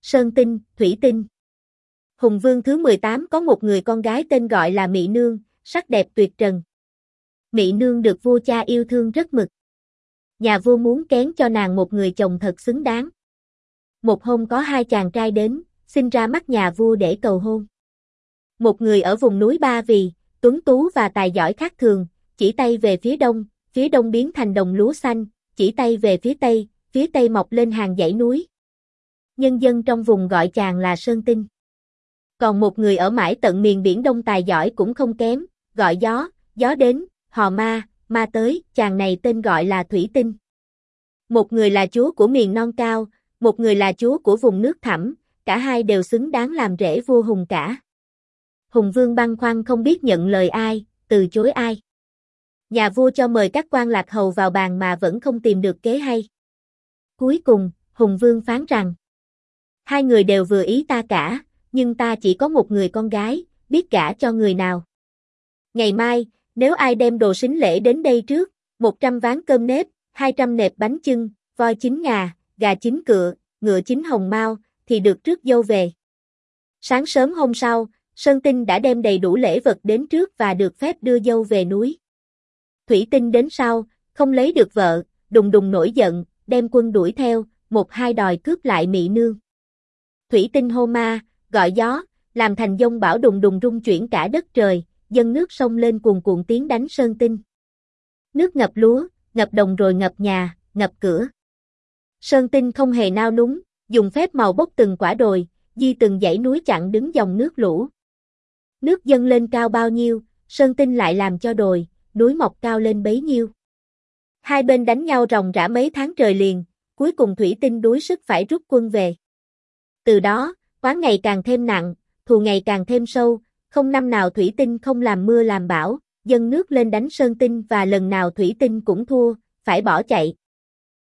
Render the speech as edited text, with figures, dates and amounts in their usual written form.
Sơn Tinh, Thủy Tinh. Hùng Vương thứ 18 có một người con gái tên gọi là Mị Nương, sắc đẹp tuyệt trần. Mị Nương được vua cha yêu thương rất mực. Nhà vua muốn kén cho nàng một người chồng thật xứng đáng. Một hôm có hai chàng trai đến, xin ra mắt nhà vua để cầu hôn. Một người ở vùng núi Ba Vì, tuấn tú và tài giỏi khác thường, chỉ tay về phía đông biến thành đồng lúa xanh, chỉ tay về phía tây mọc lên hàng dãy núi. Nhân dân trong vùng gọi chàng là Sơn Tinh. Còn một người ở mãi tận miền biển Đông tài giỏi cũng không kém, gọi gió đến, hò ma tới, chàng này tên gọi là Thủy Tinh. Một người là chúa của miền non cao, một người là chúa của vùng nước thẳm, cả hai đều xứng đáng làm rể vua Hùng cả. Hùng Vương băn khoăn không biết nhận lời ai, từ chối ai. Nhà vua cho mời các quan lạc hầu vào bàn mà vẫn không tìm được kế hay. Cuối cùng, Hùng Vương phán rằng: hai người đều vừa ý ta cả, nhưng ta chỉ có một người con gái, biết gả cho người nào. Ngày mai, nếu ai đem đồ sính lễ đến đây trước, 100 ván cơm nếp, 200 nẹp bánh chưng, voi chín ngà, gà chín cựa, ngựa chín hồng mao, thì được rước dâu về. Sáng sớm hôm sau, Sơn Tinh đã đem đầy đủ lễ vật đến trước và được phép đưa dâu về núi. Thủy Tinh đến sau, không lấy được vợ, đùng đùng nổi giận, đem quân đuổi theo, một hai đòi cướp lại Mị Nương. Thủy Tinh hô ma, gọi gió, làm thành dông bão đùng đùng rung chuyển cả đất trời, dâng nước sông lên cuồn cuộn tiến đánh Sơn Tinh. Nước ngập lúa, ngập đồng rồi ngập nhà, ngập cửa. Sơn Tinh không hề nao núng, dùng phép màu bốc từng quả đồi, di từng dãy núi chặn đứng dòng nước lũ. Nước dâng lên cao bao nhiêu, Sơn Tinh lại làm cho đồi, núi mọc cao lên bấy nhiêu. Hai bên đánh nhau ròng rã mấy tháng trời liền, cuối cùng Thủy Tinh đuối sức phải rút quân về. Từ đó, oán ngày càng thêm nặng, thù ngày càng thêm sâu, không năm nào Thủy Tinh không làm mưa làm bão, dâng nước lên đánh Sơn Tinh và lần nào Thủy Tinh cũng thua, phải bỏ chạy.